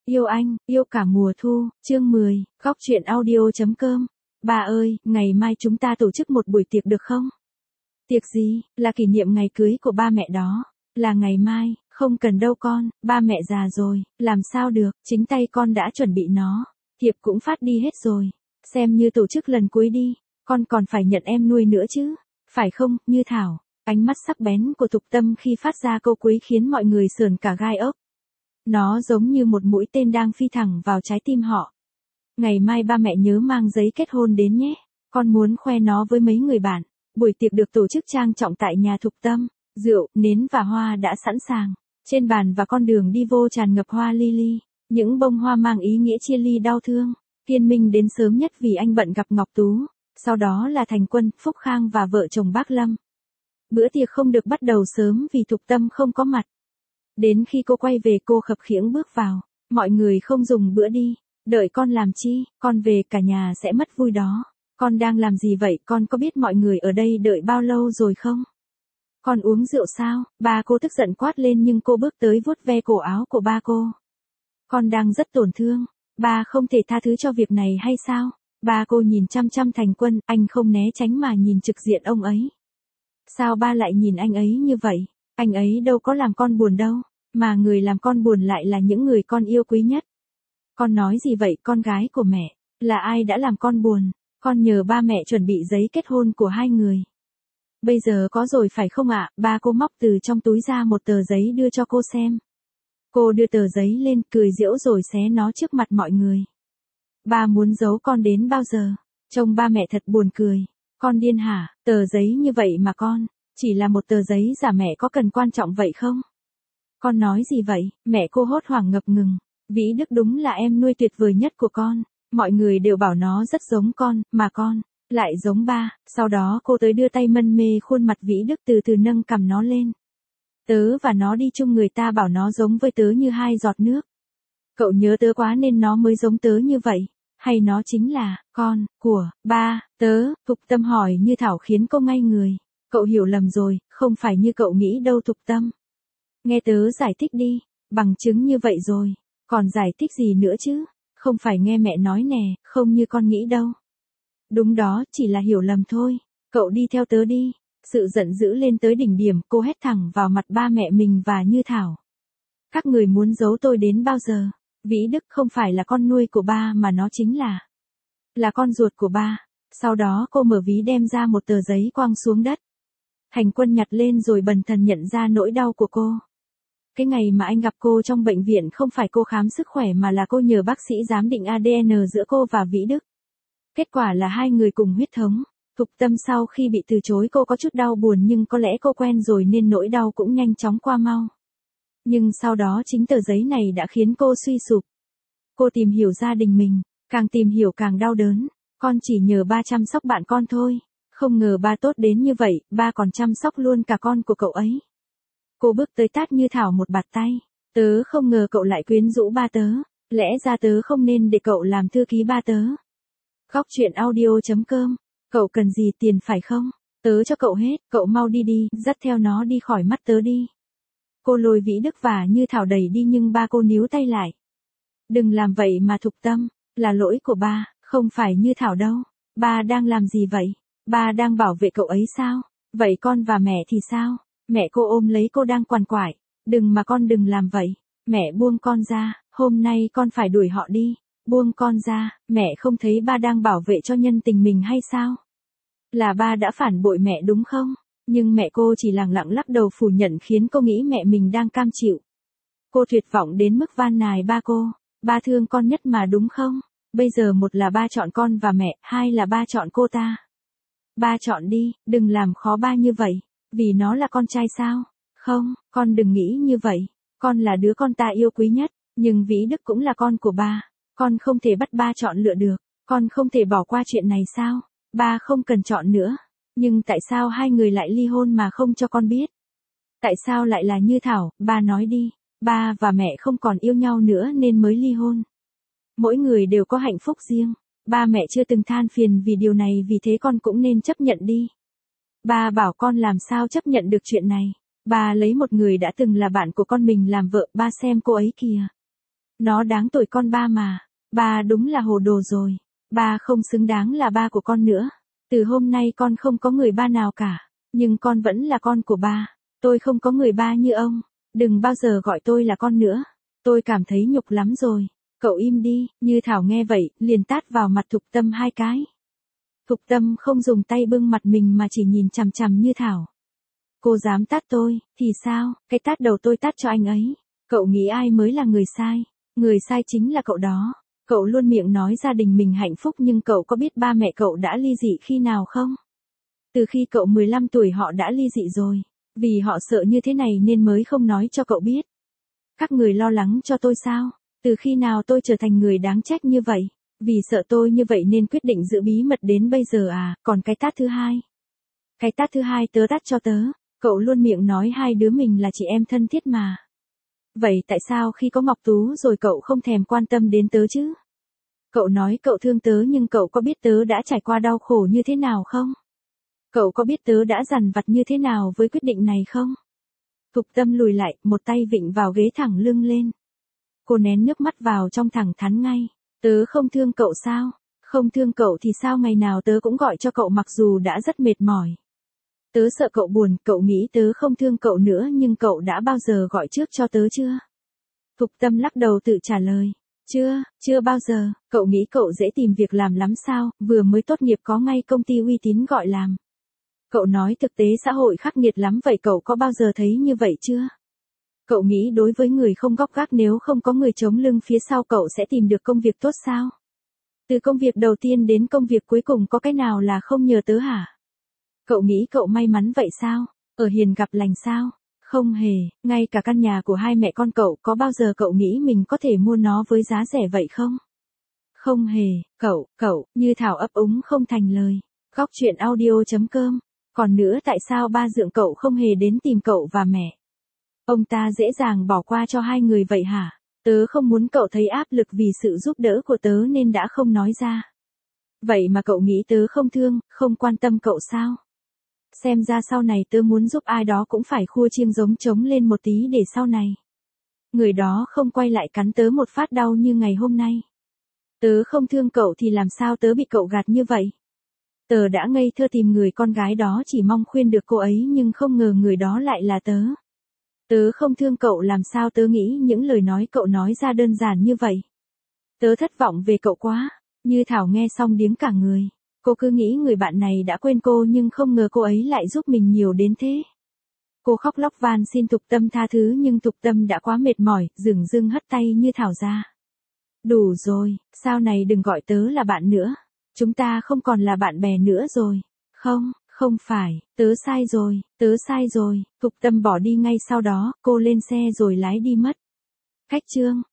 Yêu anh, yêu cả mùa thu, chương 10, góc truyện audio.com. Ba ơi, ngày mai chúng ta tổ chức một buổi tiệc được không? Tiệc gì? Là kỷ niệm ngày cưới của ba mẹ đó. Là ngày mai, không cần đâu con, ba mẹ già rồi, làm sao được, chính tay con đã chuẩn bị nó. Thiệp cũng phát đi hết rồi. Xem như tổ chức lần cuối đi, con còn phải nhận em nuôi nữa chứ. Phải không, Như Thảo? Ánh mắt sắc bén của Thục Tâm khi phát ra câu cuối khiến mọi người sởn cả gai ốc. Nó giống như một mũi tên đang phi thẳng vào trái tim họ. Ngày mai ba mẹ nhớ mang giấy kết hôn đến nhé. Con muốn khoe nó với mấy người bạn. Buổi tiệc được tổ chức trang trọng tại nhà Thục Tâm. Rượu, nến và hoa đã sẵn sàng. Trên bàn và con đường đi vô tràn ngập hoa lily. Những bông hoa mang ý nghĩa chia ly đau thương. Kiên Minh đến sớm nhất vì anh bận gặp Ngọc Tú. Sau đó là Thành Quân, Phúc Khang và vợ chồng bác Lâm. Bữa tiệc không được bắt đầu sớm vì Thục Tâm không có mặt. Đến khi cô quay về cô khập khiễng bước vào. Mọi người không dùng bữa đi. Đợi con làm chi, con về cả nhà sẽ mất vui đó. Con đang làm gì vậy, con có biết mọi người ở đây đợi bao lâu rồi không? Con uống rượu sao? Ba cô tức giận quát lên nhưng cô bước tới vuốt ve cổ áo của ba cô. Con đang rất tổn thương. Ba không thể tha thứ cho việc này hay sao? Ba cô nhìn chăm chăm Thành Quân, anh không né tránh mà nhìn trực diện ông ấy. Sao ba lại nhìn anh ấy như vậy? Anh ấy đâu có làm con buồn đâu, mà người làm con buồn lại là những người con yêu quý nhất. Con nói gì vậy, con gái của mẹ? Là ai đã làm con buồn? Con nhờ ba mẹ chuẩn bị giấy kết hôn của hai người. Bây giờ có rồi phải không ạ? Ba cô móc từ trong túi ra một tờ giấy đưa cho cô xem. Cô đưa tờ giấy lên, cười giễu rồi xé nó trước mặt mọi người. Ba muốn giấu con đến bao giờ? Trông ba mẹ thật buồn cười. Con điên hả? Tờ giấy như vậy mà con, chỉ là một tờ giấy giả, mẹ có cần quan trọng vậy không? Con nói gì vậy? Mẹ cô hốt hoảng ngập ngừng. Vĩ Đức đúng là em nuôi tuyệt vời nhất của con. Mọi người đều bảo nó rất giống con, mà con lại giống ba. Sau đó cô tới đưa tay mân mê khuôn mặt Vĩ Đức, từ từ nâng cằm nó lên. Tớ và nó đi chung, người ta bảo nó giống với tớ như hai giọt nước. Cậu nhớ tớ quá nên nó mới giống tớ như vậy. Hay nó chính là con của ba tớ? Thục Tâm hỏi Như Thảo khiến cô ngây người. Cậu hiểu lầm rồi, không phải như cậu nghĩ đâu Thục Tâm. Nghe tớ giải thích đi, bằng chứng như vậy rồi, còn giải thích gì nữa chứ? Không phải nghe mẹ nói nè, không như con nghĩ đâu. Đúng đó, chỉ là hiểu lầm thôi. Cậu đi theo tớ đi. Sự giận dữ lên tới đỉnh điểm, cô hét thẳng vào mặt ba mẹ mình và Như Thảo. Các người muốn giấu tôi đến bao giờ? Vĩ Đức không phải là con nuôi của ba mà nó chính là con ruột của ba. Sau đó cô mở ví đem ra một tờ giấy quăng xuống đất. Thành Quân nhặt lên rồi bần thần nhận ra nỗi đau của cô. Cái ngày mà anh gặp cô trong bệnh viện không phải cô khám sức khỏe mà là cô nhờ bác sĩ giám định ADN giữa cô và Vĩ Đức. Kết quả là hai người cùng huyết thống. Thục Tâm sau khi bị từ chối cô có chút đau buồn nhưng có lẽ cô quen rồi nên nỗi đau cũng nhanh chóng qua mau. Nhưng sau đó chính tờ giấy này đã khiến cô suy sụp. Cô tìm hiểu gia đình mình, càng tìm hiểu càng đau đớn. Con chỉ nhờ ba chăm sóc bạn con thôi. Không ngờ ba tốt đến như vậy, ba còn chăm sóc luôn cả con của cậu ấy. Cô bước tới tát Như Thảo một bạt tay. Tớ không ngờ cậu lại quyến rũ ba tớ. Lẽ ra tớ không nên để cậu làm thư ký ba tớ. Góc truyện audio.com. Cậu cần gì, tiền phải không? Tớ cho cậu hết, cậu mau đi đi, dắt theo nó đi khỏi mắt tớ đi. Cô lôi Vĩ Đức và Như Thảo đẩy đi nhưng ba cô níu tay lại. Đừng làm vậy mà Thục Tâm, là lỗi của ba, không phải Như Thảo đâu. Ba đang làm gì vậy? Ba đang bảo vệ cậu ấy sao? Vậy con và mẹ thì sao? Mẹ cô ôm lấy cô đang quằn quại. Đừng mà con, đừng làm vậy. Mẹ buông con ra, hôm nay con phải đuổi họ đi. Buông con ra, mẹ không thấy ba đang bảo vệ cho nhân tình mình hay sao? Là ba đã phản bội mẹ đúng không? Nhưng mẹ cô chỉ lẳng lặng lắc đầu phủ nhận khiến cô nghĩ mẹ mình đang cam chịu. Cô tuyệt vọng đến mức van nài ba cô. Ba thương con nhất mà đúng không? Bây giờ một là ba chọn con và mẹ, hai là ba chọn cô ta. Ba chọn đi, đừng làm khó ba như vậy. Vì nó là con trai sao? Không, con đừng nghĩ như vậy. Con là đứa con ta yêu quý nhất, nhưng Vĩ Đức cũng là con của ba. Con không thể bắt ba chọn lựa được. Con không thể bỏ qua chuyện này sao? Ba không cần chọn nữa. Nhưng tại sao hai người lại ly hôn mà không cho con biết? Tại sao lại là Như Thảo? Ba nói đi. Ba và mẹ không còn yêu nhau nữa nên mới ly hôn. Mỗi người đều có hạnh phúc riêng. Ba mẹ chưa từng than phiền vì điều này, vì thế con cũng nên chấp nhận đi. Ba bảo con làm sao chấp nhận được chuyện này. Ba lấy một người đã từng là bạn của con mình làm vợ, ba xem cô ấy kìa. Nó đáng tuổi con ba mà. Ba đúng là hồ đồ rồi. Ba không xứng đáng là ba của con nữa. Từ hôm nay con không có người ba nào cả. Nhưng con vẫn là con của ba. Tôi không có người ba như ông. Đừng bao giờ gọi tôi là con nữa. Tôi cảm thấy nhục lắm rồi. Cậu im đi. Như Thảo nghe vậy, liền tát vào mặt Thục Tâm 2 cái. Thục Tâm không dùng tay bưng mặt mình mà chỉ nhìn chằm chằm Như Thảo. Cô dám tát tôi, thì sao, cái tát đầu tôi tát cho anh ấy. Cậu nghĩ ai mới là người sai? Người sai chính là cậu đó. Cậu luôn miệng nói gia đình mình hạnh phúc nhưng cậu có biết ba mẹ cậu đã ly dị khi nào không? Từ khi cậu 15 tuổi họ đã ly dị rồi. Vì họ sợ như thế này nên mới không nói cho cậu biết. Các người lo lắng cho tôi sao? Từ khi nào tôi trở thành người đáng trách như vậy? Vì sợ tôi như vậy nên quyết định giữ bí mật đến bây giờ à, còn cái tát thứ hai. Cái tát thứ hai tớ tát cho tớ. Cậu luôn miệng nói hai đứa mình là chị em thân thiết mà. Vậy tại sao khi có Ngọc Tú rồi cậu không thèm quan tâm đến tớ chứ? Cậu nói cậu thương tớ nhưng cậu có biết tớ đã trải qua đau khổ như thế nào không? Cậu có biết tớ đã dằn vặt như thế nào với quyết định này không? Thục Tâm lùi lại, một tay vịn vào ghế thẳng lưng lên. Cô nén nước mắt vào trong thẳng thắn ngay. Tớ không thương cậu sao? Không thương cậu thì sao ngày nào tớ cũng gọi cho cậu mặc dù đã rất mệt mỏi. Tớ sợ cậu buồn, cậu nghĩ tớ không thương cậu nữa nhưng cậu đã bao giờ gọi trước cho tớ chưa? Thục Tâm lắc đầu tự trả lời. Chưa bao giờ, cậu nghĩ cậu dễ tìm việc làm lắm sao, vừa mới tốt nghiệp có ngay công ty uy tín gọi làm. Cậu nói thực tế xã hội khắc nghiệt lắm vậy cậu có bao giờ thấy như vậy chưa? Cậu nghĩ đối với người không góc gác nếu không có người chống lưng phía sau cậu sẽ tìm được công việc tốt sao? Từ công việc đầu tiên đến công việc cuối cùng có cái nào là không nhờ tớ hả? Cậu nghĩ cậu may mắn vậy sao? Ở hiền gặp lành sao? Không hề, ngay cả căn nhà của hai mẹ con cậu có bao giờ cậu nghĩ mình có thể mua nó với giá rẻ vậy không? Không hề, cậu, Như Thảo ấp úng không thành lời. Góc chuyện audio.com. Còn nữa tại sao ba dượng cậu không hề đến tìm cậu và mẹ? Ông ta dễ dàng bỏ qua cho hai người vậy hả? Tớ không muốn cậu thấy áp lực vì sự giúp đỡ của tớ nên đã không nói ra. Vậy mà cậu nghĩ tớ không thương, không quan tâm cậu sao? Xem ra sau này tớ muốn giúp ai đó cũng phải khua chiêng giống trống lên một tí để sau này. Người đó không quay lại cắn tớ một phát đau như ngày hôm nay. Tớ không thương cậu thì làm sao tớ bị cậu gạt như vậy? Tớ đã ngây thơ tìm người con gái đó chỉ mong khuyên được cô ấy nhưng không ngờ người đó lại là tớ. Tớ không thương cậu làm sao tớ nghĩ những lời nói cậu nói ra đơn giản như vậy. Tớ thất vọng về cậu quá. Như Thảo nghe xong điếng cả người. Cô cứ nghĩ người bạn này đã quên cô nhưng không ngờ cô ấy lại giúp mình nhiều đến thế. Cô khóc lóc van xin Thục Tâm tha thứ nhưng Thục Tâm đã quá mệt mỏi, dửng dưng hất tay Như Thảo ra. Đủ rồi, sau này đừng gọi tớ là bạn nữa. Chúng ta không còn là bạn bè nữa rồi. Không phải, tớ sai rồi. Thục Tâm bỏ đi ngay sau đó, cô lên xe rồi lái đi mất. Khách chương.